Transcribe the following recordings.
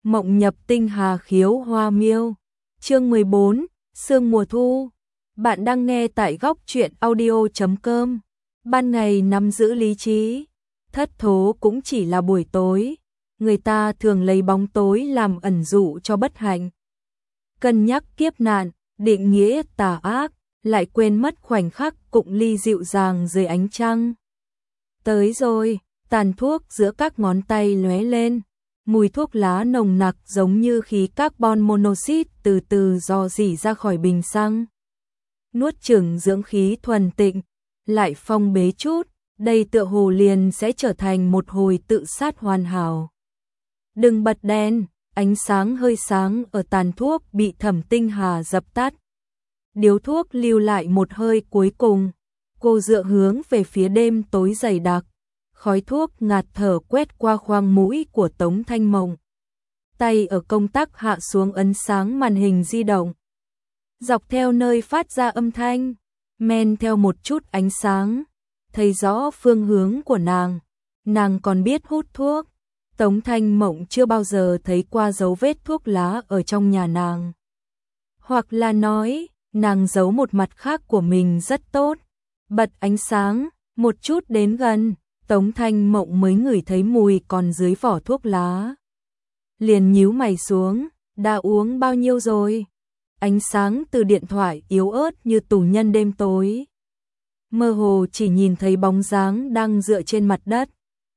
Mộng nhập tinh hà khiếu hoa miêu. Chương 14, sương mùa thu. Bạn đang nghe tại góc truyện audio.com. Ban ngày nắm giữ lý trí, thất thố cũng chỉ là buổi tối. Người ta thường lấy bóng tối làm ẩn dụ cho bất hạnh. Cân nhắc kiếp nạn, định nghĩa tà ác, lại quên mất khoảnh khắc cụng ly dịu dàng dưới ánh trăng. Tới rồi, tàn thuốc giữa các ngón tay lóe lên. Mùi thuốc lá nồng nặc giống như khí carbon monoxide từ từ rò rỉ ra khỏi bình xăng. Nuốt chửng dưỡng khí thuần tịnh, lại phong bế chút, đây tựa hồ liền sẽ trở thành một hồi tự sát hoàn hảo. Đừng bật đèn, ánh sáng hơi sáng ở tàn thuốc bị Thẩm Tinh Hà dập tắt. Điếu thuốc lưu lại một hơi cuối cùng, cô dựa hướng về phía đêm tối dày đặc. Khói thuốc ngạt thở quét qua khoang mũi của Tống Thanh Mộng. Tay ở công tắc hạ xuống ấn sáng màn hình di động. Dọc theo nơi phát ra âm thanh, men theo một chút ánh sáng, thấy rõ phương hướng của nàng. Nàng còn biết hút thuốc. Tống Thanh Mộng chưa bao giờ thấy qua dấu vết thuốc lá ở trong nhà nàng. Hoặc là nói, nàng giấu một mặt khác của mình rất tốt. Bật ánh sáng, một chút đến gần. Tống Thanh Mộng mới ngửi thấy mùi còn dưới vỏ thuốc lá. Liền nhíu mày xuống, đã uống bao nhiêu rồi? Ánh sáng từ điện thoại yếu ớt như tù nhân đêm tối. Mơ hồ chỉ nhìn thấy bóng dáng đang dựa trên mặt đất.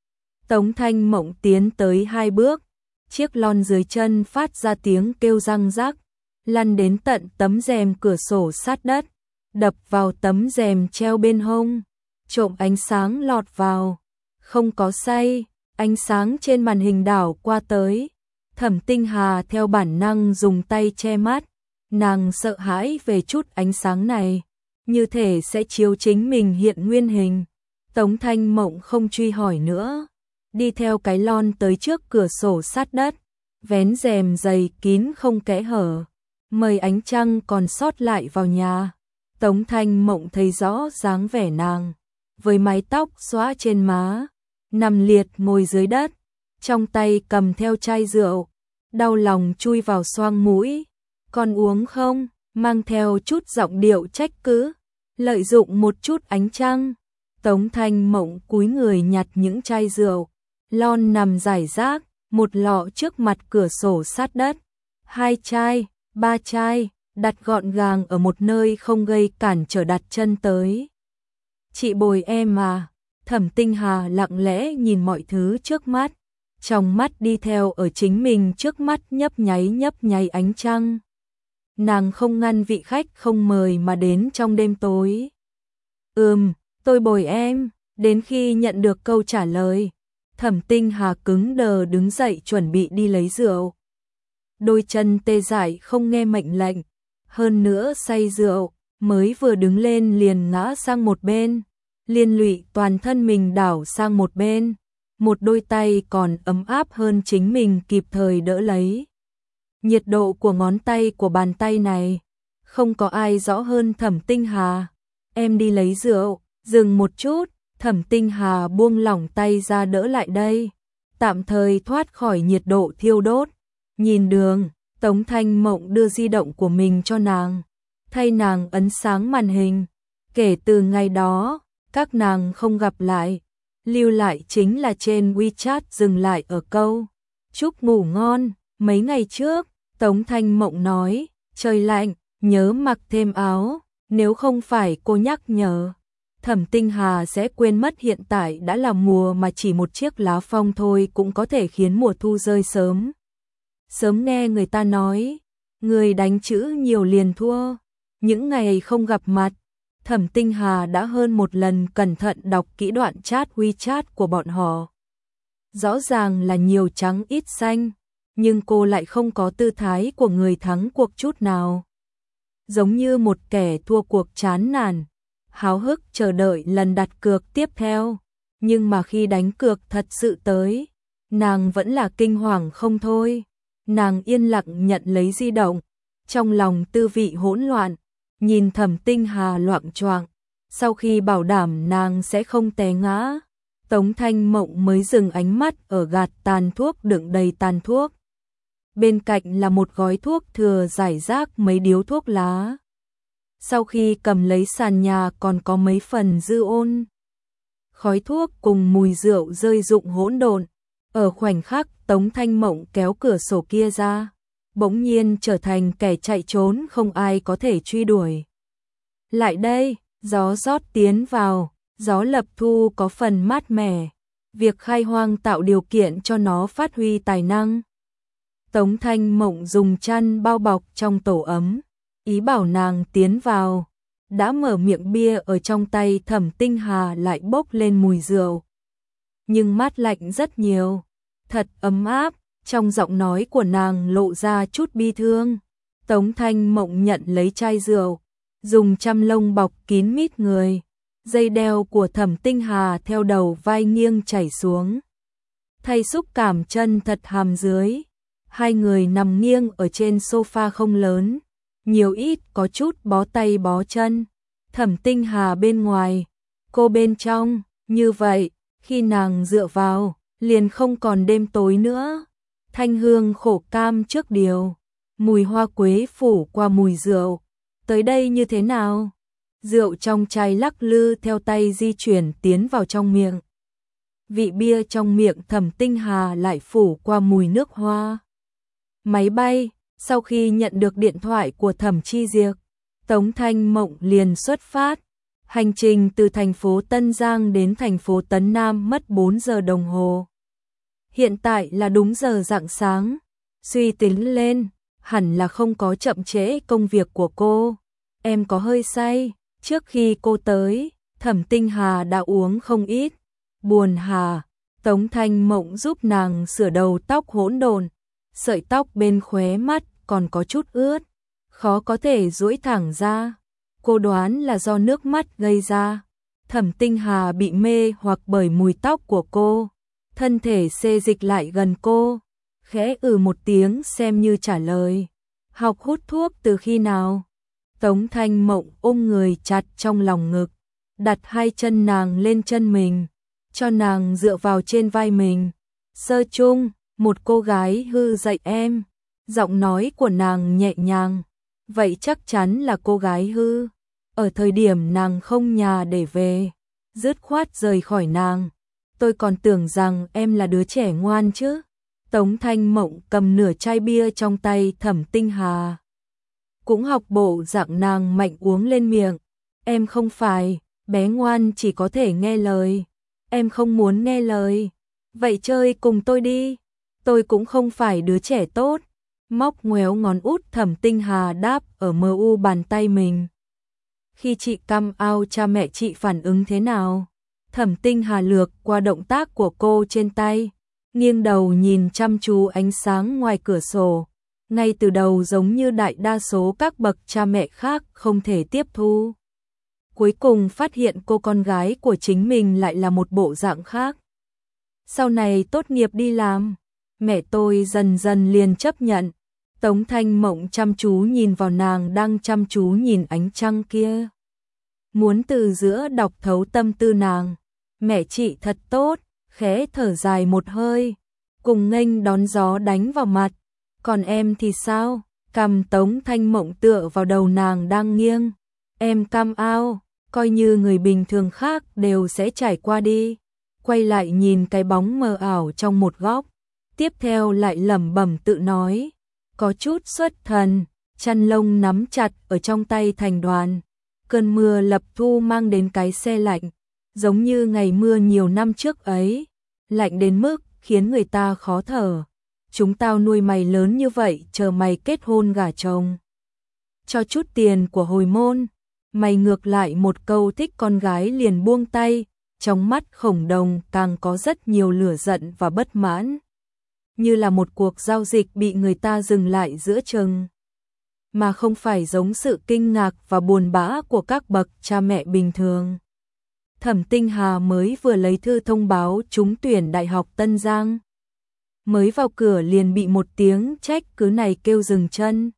Tống Thanh Mộng tiến tới 2 bước, chiếc lon dưới chân phát ra tiếng kêu răng rắc, lăn đến tận tấm rèm cửa sổ sát đất, đập vào tấm rèm treo bên hông. Trộm ánh sáng lọt vào, không có say, ánh sáng trên màn hình đảo qua tới. Thẩm Tinh Hà theo bản năng dùng tay che mắt, nàng sợ hãi về chút ánh sáng này, như thể sẽ chiếu chính mình hiện nguyên hình. Tống Thanh Mộng không truy hỏi nữa, đi theo cái lon tới trước cửa sổ sát đất, vén rèm dày kín không kẽ hở, mời ánh trăng còn sót lại vào nhà. Tống Thanh Mộng thấy rõ dáng vẻ nàng, với mái tóc xõa trên má, nằm liệt ngồi dưới đất, trong tay cầm theo chai rượu, đau lòng chui vào xoang mũi. Con uống không? Mang theo chút giọng điệu trách cứ, lợi dụng một chút ánh trăng. Tống Thanh Mộng cúi người nhặt những chai rượu, lon nằm rải rác, một lọ trước mặt cửa sổ sát đất, 2 chai, 3 chai, đặt gọn gàng ở một nơi không gây cản trở đặt chân tới. Chị bồi em à? Thẩm Tinh Hà lặng lẽ nhìn mọi thứ trước mắt, trong mắt đi theo ở chính mình trước mắt nhấp nháy ánh trăng. Nàng không ngăn vị khách không mời mà đến trong đêm tối. Tôi bồi em. Đến khi nhận được câu trả lời, Thẩm Tinh Hà cứng đờ đứng dậy chuẩn bị đi lấy rượu. Đôi chân tê dại không nghe mệnh lệnh, hơn nữa say rượu, mới vừa đứng lên liền ngã sang một bên, liên lụy toàn thân mình đảo sang một bên. Một đôi tay còn ấm áp hơn chính mình kịp thời đỡ lấy. Nhiệt độ của ngón tay của bàn tay này, không có ai rõ hơn Thẩm Tinh Hà. Em đi lấy rượu. Dừng một chút, Thẩm Tinh Hà buông lỏng tay ra đỡ lại đây, tạm thời thoát khỏi nhiệt độ thiêu đốt. Nhìn đường, Tống Thanh Mộng đưa di động của mình cho nàng, thay nàng ấn sáng màn hình. Kể từ ngày đó, các nàng không gặp lại, lưu lại chính là trên WeChat dừng lại ở câu chúc ngủ ngon. Mấy ngày trước, Tống Thanh Mộng nói, trời lạnh, nhớ mặc thêm áo, nếu không phải cô nhắc nhở, Thẩm Tinh Hà sẽ quên mất hiện tại đã là mùa mà chỉ một chiếc lá phong thôi cũng có thể khiến mùa thu rơi sớm. Sớm nghe người ta nói, người đánh chữ nhiều liền thua. Những ngày không gặp mặt, Thẩm Tinh Hà đã hơn một lần cẩn thận đọc kỹ đoạn chat WeChat của bọn họ. Rõ ràng là nhiều trắng ít xanh, nhưng cô lại không có tư thái của người thắng cuộc chút nào. Giống như một kẻ thua cuộc chán nản, háo hức chờ đợi lần đặt cược tiếp theo. Nhưng mà khi đánh cược thật sự tới, nàng vẫn là kinh hoàng không thôi. Nàng yên lặng nhận lấy di động, trong lòng tư vị hỗn loạn, nhìn Thẩm Tinh Hà loạng choạng. Sau khi bảo đảm nàng sẽ không té ngã, Tống Thanh Mộng mới dừng ánh mắt ở gạt tàn thuốc đựng đầy tàn thuốc. bên cạnh là một gói thuốc thừa rải rác mấy điếu thuốc lá. Sau khi cầm lấy sàn nhà còn có mấy phần dư ôn. Khói thuốc cùng mùi rượu rơi rụng hỗn độn. Ở khoảnh khắc Tống Thanh Mộng kéo cửa sổ kia ra, bỗng nhiên trở thành kẻ chạy trốn không ai có thể truy đuổi. Lại đây, gió rót tiến vào, gió lập thu có phần mát mẻ. Việc khai hoang tạo điều kiện cho nó phát huy tài năng. Tống Thanh Mộng dùng chăn bao bọc trong tổ ấm, ý bảo nàng tiến vào. Đã mở miệng bia ở trong tay Thẩm Tinh Hà lại bốc lên mùi rượu. Nhưng mát lạnh rất nhiều, thật ấm áp, trong giọng nói của nàng lộ ra chút bi thương. Tống Thanh Mộng nhận lấy chai rượu, dùng chăm lông bọc kín mít người. Dây đeo của Thẩm Tinh Hà theo đầu vai nghiêng chảy xuống. Thay xúc cảm chân thật hàm dưới. Hai người nằm nghiêng ở trên sofa không lớn, nhiều ít có chút bó tay bó chân. Thẩm Tinh Hà bên ngoài, cô bên trong, như vậy, khi nàng dựa vào, liền không còn đêm tối nữa. Thanh hương khổ cam trước điều, mùi hoa quế phủ qua mùi rượu. Tới đây như thế nào? Rượu trong chai lắc lư theo tay di chuyển tiến vào trong miệng. Vị bia trong miệng Thẩm Tinh Hà lại phủ qua mùi nước hoa. Máy bay, sau khi nhận được điện thoại của Thẩm Chi Diệp, Tống Thanh Mộng liền xuất phát. Hành trình từ thành phố Tân Giang đến thành phố Tấn Nam mất 4 giờ đồng hồ. Hiện tại là đúng giờ rạng sáng. Suy tính lên, hẳn là không có chậm trễ công việc của cô. Em có hơi say, trước khi cô tới, Thẩm Tinh Hà đã uống không ít. Buồn hà, Tống Thanh Mộng giúp nàng sửa đầu tóc hỗn độn. Sợi tóc bên khóe mắt còn có chút ướt, khó có thể duỗi thẳng ra. Cô đoán là do nước mắt gây ra. Thẩm Tinh Hà bị mê hoặc bởi mùi tóc của cô, thân thể xê dịch lại gần cô, khẽ một tiếng xem như trả lời. Học hút thuốc từ khi nào? Tống Thanh Mộng ôm người chặt trong lòng ngực, đặt hai chân nàng lên chân mình, cho nàng dựa vào trên vai mình. Sơ chung, một cô gái hư dạy em. Giọng nói của nàng nhẹ nhàng, vậy chắc chắn là cô gái hư. Ở thời điểm nàng không nhà để về, dứt khoát rời khỏi nàng. Tôi còn tưởng rằng em là đứa trẻ ngoan chứ. Tống Thanh Mộng cầm nửa chai bia trong tay Thẩm Tinh Hà. Cũng học bộ dạng nàng mạnh uống lên miệng. Em không phải, bé ngoan chỉ có thể nghe lời. Em không muốn nghe lời. Vậy chơi cùng tôi đi. Tôi cũng không phải đứa trẻ tốt. Móc ngoéo ngón út Thẩm Tinh Hà đáp ở mu bàn tay mình. Khi chị căm ao cha mẹ chị phản ứng thế nào? Thẩm Tinh Hà lược qua động tác của cô trên tay, nghiêng đầu nhìn chăm chú ánh sáng ngoài cửa sổ. Ngay từ đầu giống như đại đa số các bậc cha mẹ khác không thể tiếp thu. Cuối cùng phát hiện cô con gái của chính mình lại là một bộ dạng khác. Sau này tốt nghiệp đi làm, mẹ tôi dần dần liền chấp nhận. Tống Thanh Mộng chăm chú nhìn vào nàng đang chăm chú nhìn ánh trăng kia. Muốn từ giữa đọc thấu tâm tư nàng. Mẹ chị thật tốt, khẽ thở dài một hơi, cùng nghênh đón gió đánh vào mặt. Còn em thì sao? Cằm Tống Thanh Mộng tựa vào đầu nàng đang nghiêng. Em cam ao, coi như người bình thường khác đều sẽ trải qua đi. Quay lại nhìn cái bóng mờ ảo trong một góc. Tiếp theo lại lẩm bẩm tự nói. Có chút xuất thần, chăn lông nắm chặt ở trong tay thành đoàn. Cơn mưa lập thu mang đến cái se lạnh, giống như ngày mưa nhiều năm trước ấy. Lạnh đến mức khiến người ta khó thở. Chúng tao nuôi mày lớn như vậy chờ mày kết hôn gả chồng. Cho chút tiền của hồi môn, mày ngược lại một câu thích con gái liền buông tay. Trong mắt Khổng Đồng càng có rất nhiều lửa giận và bất mãn. Như là một cuộc giao dịch bị người ta dừng lại giữa chừng. Mà không phải giống sự kinh ngạc và buồn bã của các bậc cha mẹ bình thường. Thẩm Tinh Hà mới vừa lấy thư thông báo trúng tuyển Đại học Tân Giang. Mới vào cửa liền bị một tiếng trách cứ này kêu dừng chân.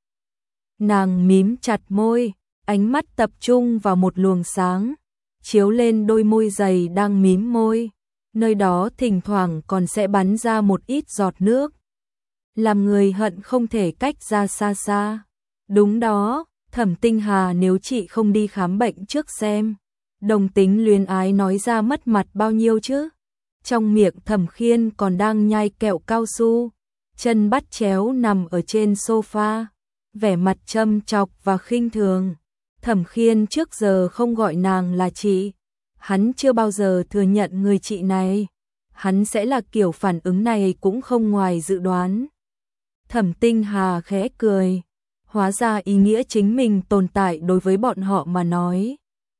Nàng mím chặt môi, ánh mắt tập trung vào một luồng sáng, chiếu lên đôi môi dày đang mím môi. Nơi đó thỉnh thoảng còn sẽ bắn ra một ít giọt nước. làm người hận không thể cách ra xa xa. Đúng đó, Thẩm Tinh Hà, nếu chị không đi khám bệnh trước xem. Đồng tính luyến ái nói ra mất mặt bao nhiêu chứ. Trong miệng Thẩm Khiên còn đang nhai kẹo cao su, chân bắt chéo nằm ở trên sofa, vẻ mặt châm chọc và khinh thường. Thẩm Khiên trước giờ không gọi nàng là chị, hắn chưa bao giờ thừa nhận người chị này. Hắn sẽ là kiểu phản ứng này cũng không ngoài dự đoán. Thẩm Tinh Hà khẽ cười, hóa ra ý nghĩa chính mình tồn tại đối với bọn họ mà nói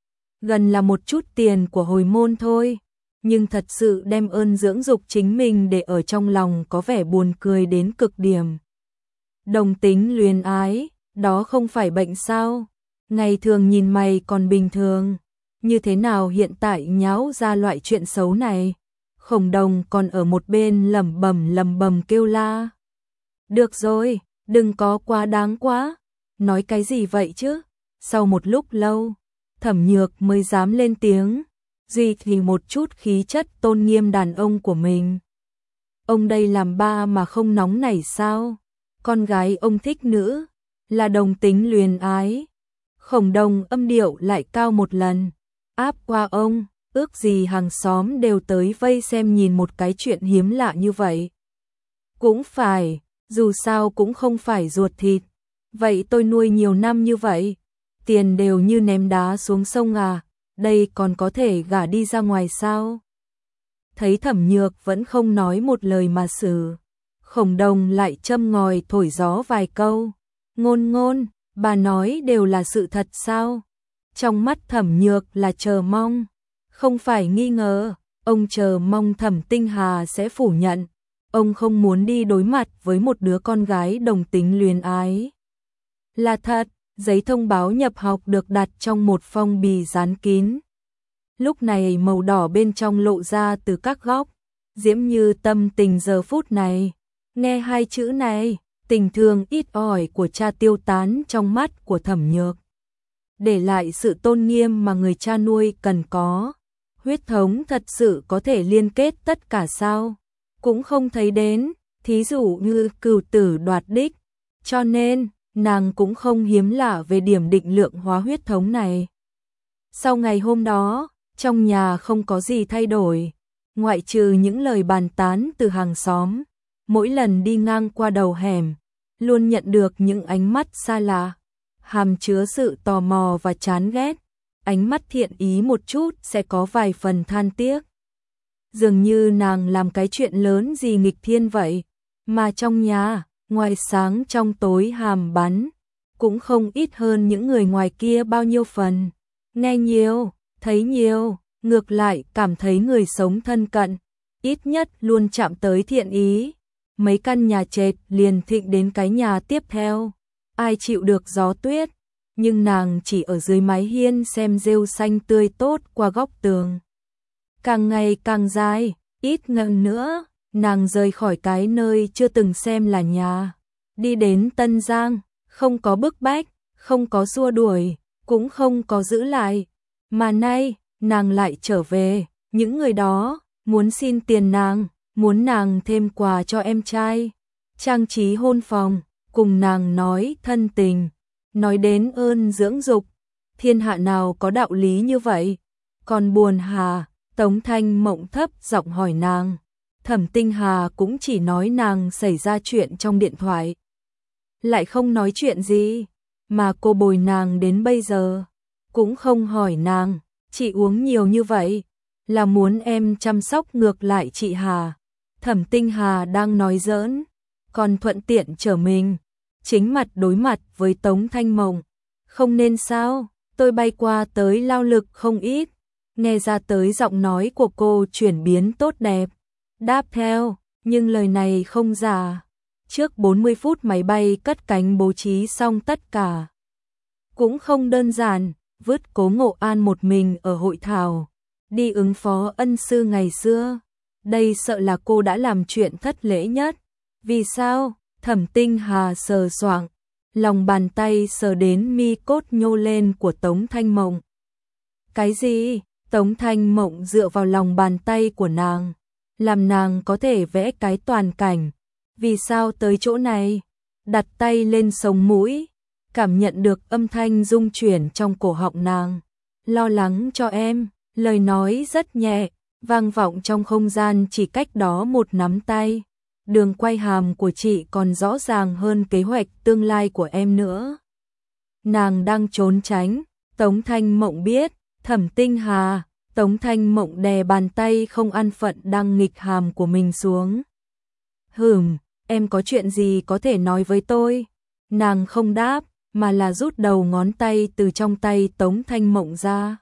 gần là một chút tiền của hồi môn thôi, nhưng thật sự đem ơn dưỡng dục chính mình để ở trong lòng có vẻ buồn cười đến cực điểm. Đồng tính luyến ái, đó không phải bệnh sao? Ngày thường nhìn mày còn bình thường, như thế nào hiện tại nháo ra loại chuyện xấu này? Khổng Đồng còn ở một bên lẩm bẩm kêu la. Được rồi, đừng có quá đáng quá. Nói cái gì vậy chứ? Sau một lúc lâu, Thẩm Nhược mới dám lên tiếng, duy thì một chút khí chất tôn nghiêm đàn ông của mình. Ông đây làm ba mà không nóng nảy sao? Con gái ông thích nữ, là đồng tính luyến ái. Khổng Đồng âm điệu lại cao một lần, áp qua ông, ước gì hàng xóm đều tới vây xem nhìn một cái chuyện hiếm lạ như vậy. Cũng phải, dù sao cũng không phải ruột thịt. Vậy tôi nuôi nhiều năm như vậy, tiền đều như ném đá xuống sông à, đây còn có thể gả đi ra ngoài sao? Thấy Thẩm Nhược vẫn không nói một lời mà xử, Khổng Đồng lại châm ngòi thổi gió vài câu. Ngôn, bà nói đều là sự thật sao? Trong mắt Thẩm Nhược là chờ mong, không phải nghi ngờ. Ông chờ mong Thẩm Tinh Hà sẽ phủ nhận. Ông không muốn đi đối mặt với một đứa con gái đồng tính luyến ái. Là thật, giấy thông báo nhập học được đặt trong một phong bì dán kín. Lúc này màu đỏ bên trong lộ ra từ các góc. Diễm Như tâm tình giờ phút này, nghe hai chữ này, tình thương ít ỏi của cha tiêu tán trong mắt của Thẩm Nhược, để lại sự tôn nghiêm mà người cha nuôi cần có. Huyết thống thật sự có thể liên kết tất cả sao? Cũng không thấy đến, thí dụ như cửu tử đoạt đích, cho nên nàng cũng không hiếm lạ về điểm định lượng hóa huyết thống này. Sau ngày hôm đó, trong nhà không có gì thay đổi, ngoại trừ những lời bàn tán từ hàng xóm. Mỗi lần đi ngang qua đầu hẻm, luôn nhận được những ánh mắt xa lạ, hàm chứa sự tò mò và chán ghét. Ánh mắt thiện ý một chút sẽ có vài phần than tiếc. Dường như nàng làm cái chuyện lớn gì nghịch thiên vậy, mà trong nhà, ngoài sáng trong tối hàm bắn, cũng không ít hơn những người ngoài kia bao nhiêu phần. Nghe nhiều, thấy nhiều, ngược lại cảm thấy người sống thân cận, ít nhất luôn chạm tới thiện ý. Mấy căn nhà trệt liền thịnh đến cái nhà tiếp theo, ai chịu được gió tuyết, nhưng nàng chỉ ở dưới mái hiên xem rêu xanh tươi tốt qua góc tường. Càng ngày càng dài, ít ngần nữa, nàng rời khỏi cái nơi chưa từng xem là nhà, đi đến Tân Giang, không có bức bách, không có xua đuổi, cũng không có giữ lại, mà nay, nàng lại trở về. Những người đó muốn xin tiền nàng, muốn nàng thêm quà cho em trai, trang trí hôn phòng, cùng nàng nói thân tình, nói đến ơn dưỡng dục. Thiên hạ nào có đạo lý như vậy? Còn buồn hà, Tống Thanh Mộng thấp giọng hỏi nàng. Thẩm Tinh Hà cũng chỉ nói nàng xảy ra chuyện trong điện thoại, lại không nói chuyện gì, mà cô bồi nàng đến bây giờ, cũng không hỏi nàng, chị uống nhiều như vậy, là muốn em chăm sóc ngược lại chị Hà. Thẩm Tinh Hà đang nói giỡn, còn thuận tiện trở mình, chính mặt đối mặt với Tống Thanh Mộng. Không nên sao, tôi bay qua tới lao lực không ít, nghe ra tới giọng nói của cô chuyển biến tốt đẹp. Đáp theo, nhưng lời này không giả. Trước 40 phút máy bay cất cánh bố trí xong tất cả. Cũng không đơn giản, vứt Cố Ngộ An một mình ở hội thảo, đi ứng phó ân sư ngày xưa. Đây sợ là cô đã làm chuyện thất lễ nhất. Vì sao? Thẩm Tinh Hà sờ soạng, lòng bàn tay sờ đến mi cốt nhô lên của Tống Thanh Mộng. Cái gì? Tống Thanh Mộng dựa vào lòng bàn tay của nàng, làm nàng có thể vẽ cái toàn cảnh. Vì sao tới chỗ này? Đặt tay lên sống mũi, cảm nhận được âm thanh rung chuyển trong cổ họng nàng. Lo lắng cho em, lời nói rất nhẹ, vang vọng trong không gian chỉ cách đó một nắm tay. Đường quay hàm của chị còn rõ ràng hơn kế hoạch tương lai của em nữa. Nàng đang trốn tránh, Tống Thanh Mộng biết, Thẩm Tinh Hà. Tống Thanh Mộng đè bàn tay không an phận đang nghịch hàm của mình xuống. Em có chuyện gì có thể nói với tôi? Nàng không đáp, mà là rút đầu ngón tay từ trong tay Tống Thanh Mộng ra.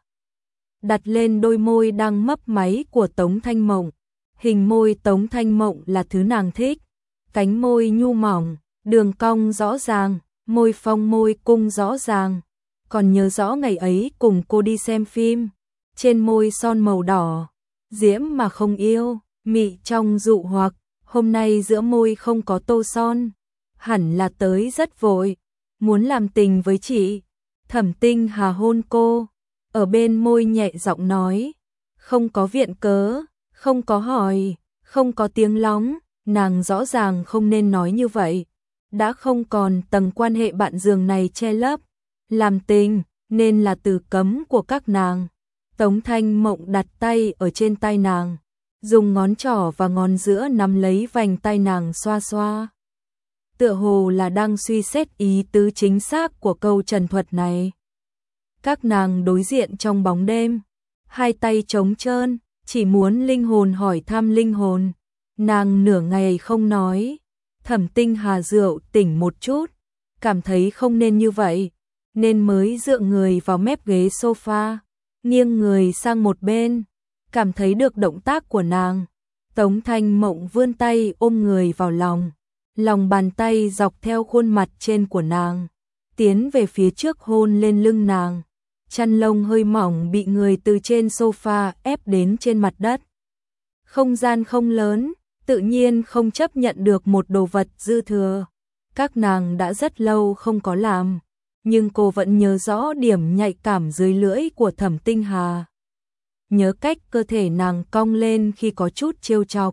Đặt lên đôi môi đang mấp máy của Tống Thanh Mộng. Hình môi Tống Thanh Mộng là thứ nàng thích. Cánh môi nhu mỏng, đường cong rõ ràng, môi phong môi cung rõ ràng. Còn nhớ rõ ngày ấy cùng cô đi xem phim. Trên môi son màu đỏ, diễm mà không yêu, mị trong dụ hoặc. Hôm nay giữa môi không có tô son, hẳn là tới rất vội, muốn làm tình với chị. Thẩm Tinh Hà hôn cô, ở bên môi nhẹ giọng nói, không có viện cớ, không có hỏi, không có tiếng lóng, nàng rõ ràng không nên nói như vậy. Đã không còn tầng quan hệ bạn giường này che lấp, làm tình nên là từ cấm của các nàng. Tống Thanh Mộng đặt tay ở trên tay nàng, dùng ngón trỏ và ngón giữa nắm lấy vành tay nàng xoa xoa. Tựa hồ là đang suy xét ý tứ chính xác của câu trần thuật này. Các nàng đối diện trong bóng đêm, hai tay trống trơn, chỉ muốn linh hồn hỏi thăm linh hồn. Nàng nửa ngày không nói, Thẩm Tinh Hà rượu tỉnh một chút, cảm thấy không nên như vậy, nên mới dựa người vào mép ghế sofa, nghiêng người sang một bên, cảm thấy được động tác của nàng. Tống Thanh Mộng vươn tay ôm người vào lòng, lòng bàn tay dọc theo khuôn mặt trên của nàng, tiến về phía trước hôn lên lưng nàng. Chăn lông hơi mỏng bị người từ trên sofa ép đến trên mặt đất. Không gian không lớn, tự nhiên không chấp nhận được một đồ vật dư thừa. Các nàng đã rất lâu không có làm, nhưng cô vẫn nhớ rõ điểm nhạy cảm dưới lưỡi của Thẩm Tinh Hà. Nhớ cách cơ thể nàng cong lên khi có chút trêu chọc,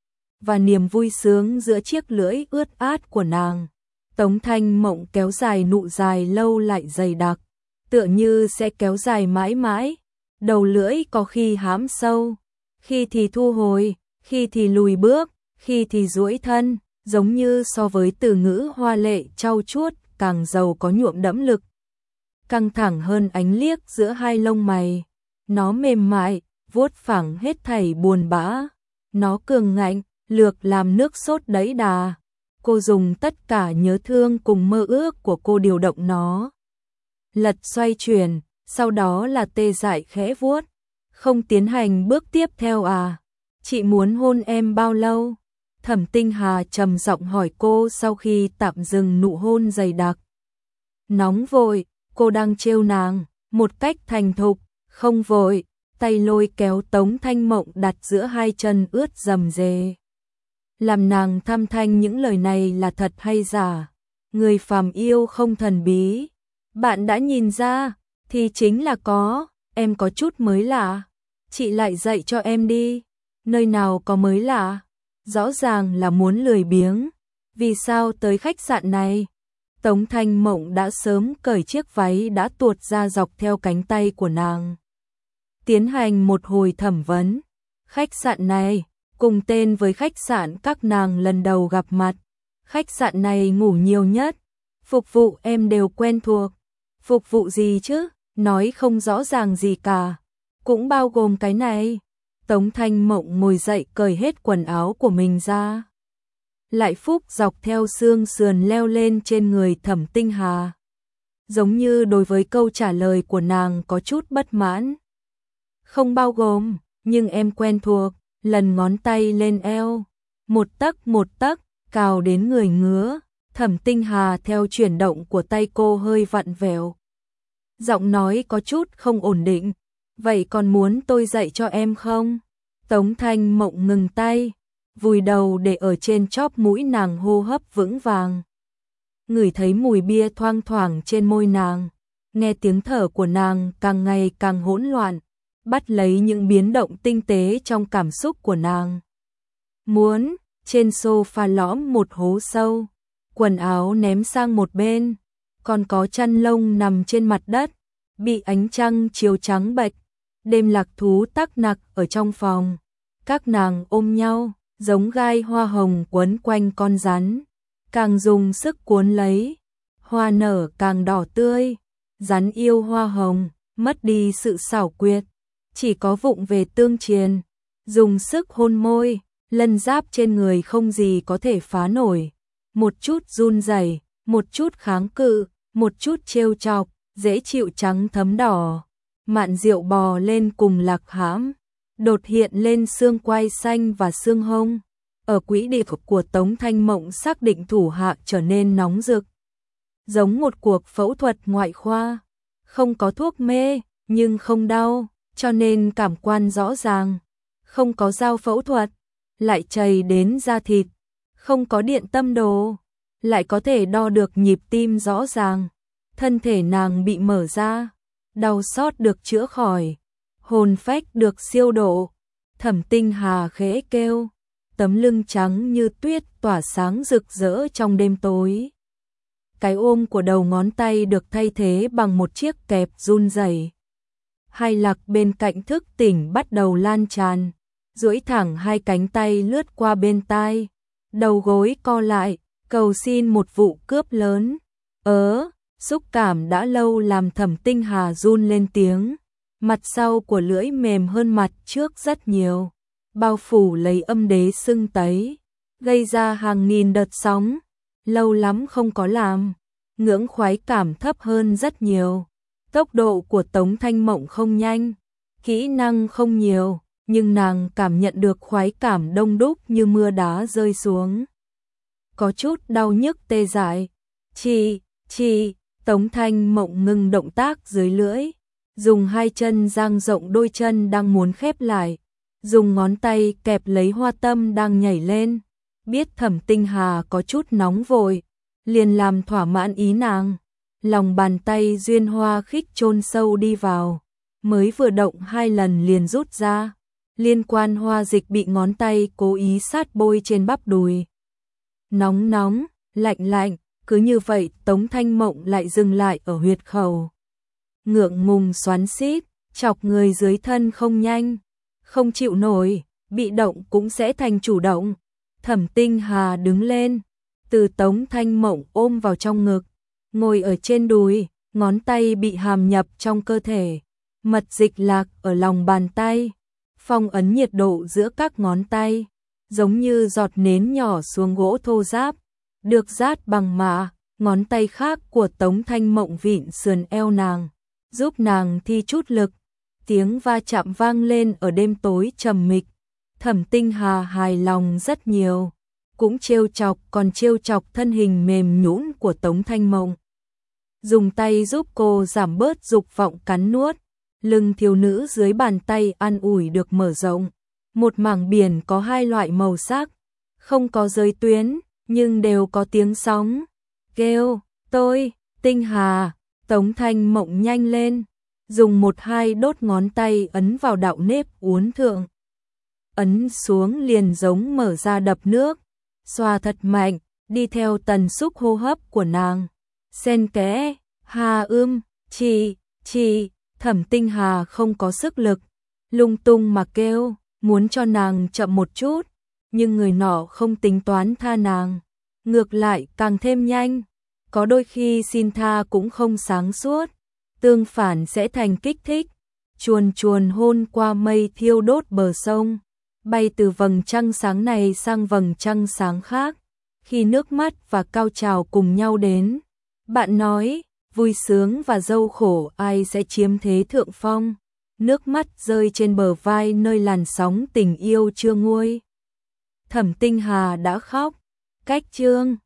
và niềm vui sướng giữa chiếc lưỡi ướt át của nàng. Tống Thanh Mộng kéo dài nụ dài lâu lại dày đặc, tựa như sẽ kéo dài mãi mãi. Đầu lưỡi có khi hãm sâu, khi thì thu hồi, khi thì lùi bước, khi thì duỗi thân, giống như so với từ ngữ hoa lệ trau chuốt càng giàu có nhuộm đẫm lực. Căng thẳng hơn ánh liếc giữa hai lông mày. Nó mềm mại, vuốt phẳng hết thảy buồn bã. Nó cường ngạnh, lược làm nước sốt đẫy đà. Cô dùng tất cả nhớ thương cùng mơ ước của cô điều động nó. Lật xoay chuyển, sau đó là tê dại khẽ vuốt. Không tiến hành bước tiếp theo à? Chị muốn hôn em bao lâu? Thẩm Tinh Hà trầm giọng hỏi cô sau khi tạm dừng nụ hôn dày đặc. Nóng vội, cô đang trêu nàng, một cách thành thục, không vội, tay lôi kéo Tống Thanh Mộng đặt giữa hai chân ướt rầm rề. Làm nàng thăm thanh những lời này là thật hay giả? Người phàm yêu không thần bí. Bạn đã nhìn ra, thì chính là có, em có chút mới lạ. Chị lại dạy cho em đi. Nơi nào có mới lạ? Rõ ràng là muốn lười biếng. Vì sao tới khách sạn này? Tống Thanh Mộng đã sớm cởi chiếc váy đã tuột ra dọc theo cánh tay của nàng. Tiến hành một hồi thẩm vấn. Khách sạn này, cùng tên với khách sạn các nàng lần đầu gặp mặt. Khách sạn này ngủ nhiều nhất. Phục vụ em đều quen thuộc. Phục vụ gì chứ? Nói không rõ ràng gì cả. Cũng bao gồm cái này. Tống Thanh Mộng ngồi dậy cởi hết quần áo của mình ra. Lại phúc dọc theo xương sườn leo lên trên người Thẩm Tinh Hà. Giống như đối với câu trả lời của nàng có chút bất mãn. Không bao gồm, nhưng em quen thuộc, lần ngón tay lên eo. Một tấc, cào đến người ngứa. Thẩm Tinh Hà theo chuyển động của tay cô hơi vặn vẹo. Giọng nói có chút không ổn định. Vậy còn muốn tôi dạy cho em không? Tống Thanh Mộng ngừng tay, vùi đầu để ở trên chóp mũi nàng hô hấp vững vàng. Ngửi thấy mùi bia thoang thoảng trên môi nàng, nghe tiếng thở của nàng càng ngày càng hỗn loạn, bắt lấy những biến động tinh tế trong cảm xúc của nàng. Muốn, trên sofa lõm một hố sâu, quần áo ném sang một bên, còn có chăn lông nằm trên mặt đất, bị ánh trăng chiếu trắng bệch. Đêm lạc thú tắc nặc ở trong phòng, các nàng ôm nhau, giống gai hoa hồng quấn quanh con rắn, càng dùng sức cuốn lấy, hoa nở càng đỏ tươi, rắn yêu hoa hồng, mất đi sự xảo quyệt, chỉ có vụng về tương triền, dùng sức hôn môi, lân giáp trên người không gì có thể phá nổi, một chút run rẩy, một chút kháng cự, một chút trêu chọc, dễ chịu trắng thấm đỏ. Mạn Diệu bò lên cùng Lạc Hãm, đột hiện lên xương quai xanh và xương hông. Ở quỹ địa của Tống Thanh Mộng xác định thủ hạ trở nên nóng rực. Giống một cuộc phẫu thuật ngoại khoa, không có thuốc mê, nhưng không đau, cho nên cảm quan rõ ràng. Không có dao phẫu thuật, lại chảy đến da thịt, không có điện tâm đồ, lại có thể đo được nhịp tim rõ ràng. Thân thể nàng bị mở ra, đau xót được chữa khỏi, hồn phách được siêu độ. Thẩm Tinh Hà khẽ kêu, tấm lưng trắng như tuyết tỏa sáng rực rỡ trong đêm tối. Cái ôm của đầu ngón tay được thay thế bằng một chiếc kẹp run rẩy. Hai Lạc bên cạnh thức tỉnh bắt đầu lan tràn, duỗi thẳng hai cánh tay lướt qua bên tai, đầu gối co lại, cầu xin một vụ cướp lớn. Xúc cảm đã lâu làm Thẩm Tinh Hà run lên tiếng, mặt sau của lưỡi mềm hơn mặt trước rất nhiều, bao phủ lấy âm đế sưng tấy, gây ra hàng nghìn đợt sóng, lâu lắm không có làm, ngưỡng khoái cảm thấp hơn rất nhiều. Tốc độ của Tống Thanh Mộng không nhanh, kỹ năng không nhiều, nhưng nàng cảm nhận được khoái cảm đông đúc như mưa đá rơi xuống. Có chút đau nhức tê dại. Chị, Tống Thanh Mộng ngừng động tác dưới lưỡi, dùng hai chân dang rộng đôi chân đang muốn khép lại, dùng ngón tay kẹp lấy hoa tâm đang nhảy lên. Biết Thẩm Tinh Hà có chút nóng vội, liền làm thỏa mãn ý nàng. Lòng bàn tay duyên hoa khích chôn sâu đi vào, mới vừa động 2 lần liền rút ra. Liên quan hoa dịch bị ngón tay cố ý sát bôi trên bắp đùi. Nóng nóng, lạnh lạnh, cứ như vậy Tống Thanh Mộng lại dừng lại ở huyệt khẩu. Ngượng ngùng xoắn xít, chọc người dưới thân không nhanh, không chịu nổi, bị động cũng sẽ thành chủ động. Thẩm Tinh Hà đứng lên, từ Tống Thanh Mộng ôm vào trong ngực, ngồi ở trên đùi, ngón tay bị hàm nhập trong cơ thể, mật dịch lạc ở lòng bàn tay, phong ấn nhiệt độ giữa các ngón tay, giống như giọt nến nhỏ xuống gỗ thô ráp, được rát bằng mạ. Ngón tay khác của Tống Thanh Mộng vịn sườn eo nàng, giúp nàng thi chút lực. Tiếng va chạm vang lên ở đêm tối trầm mịch. Thẩm Tinh Hà hài lòng rất nhiều, cũng trêu chọc thân hình mềm nhũn của Tống Thanh Mộng. Dùng tay giúp cô giảm bớt dục vọng cắn nuốt, lưng thiếu nữ dưới bàn tay an ủi được mở rộng. Một mảng biển có 2 loại màu sắc, không có giới tuyến, nhưng đều có tiếng sóng. Kêu, tôi, Tinh Hà, Tống Thanh Mộng nhanh lên, dùng 1-2 đốt ngón tay ấn vào đạo nếp uốn thượng. Ấn xuống liền giống mở ra đập nước, xoa thật mạnh, đi theo tần xúc hô hấp của nàng. Xen kẽ, Hà chị, Thẩm Tinh Hà không có sức lực, lung tung mà kêu, muốn cho nàng chậm một chút, nhưng người nọ không tính toán tha nàng, ngược lại càng thêm nhanh. Có đôi khi xin tha cũng không sáng suốt, tương phản sẽ thành kích thích. Chuồn hôn qua mây thiêu đốt bờ sông, bay từ vầng trăng sáng này sang vầng trăng sáng khác. Khi nước mắt và cao trào cùng nhau đến, bạn nói, vui sướng và dâu khổ ai sẽ chiếm thế thượng phong. Nước mắt rơi trên bờ vai nơi làn sóng tình yêu chưa nguôi. Thẩm Tinh Hà đã khóc. Cách chương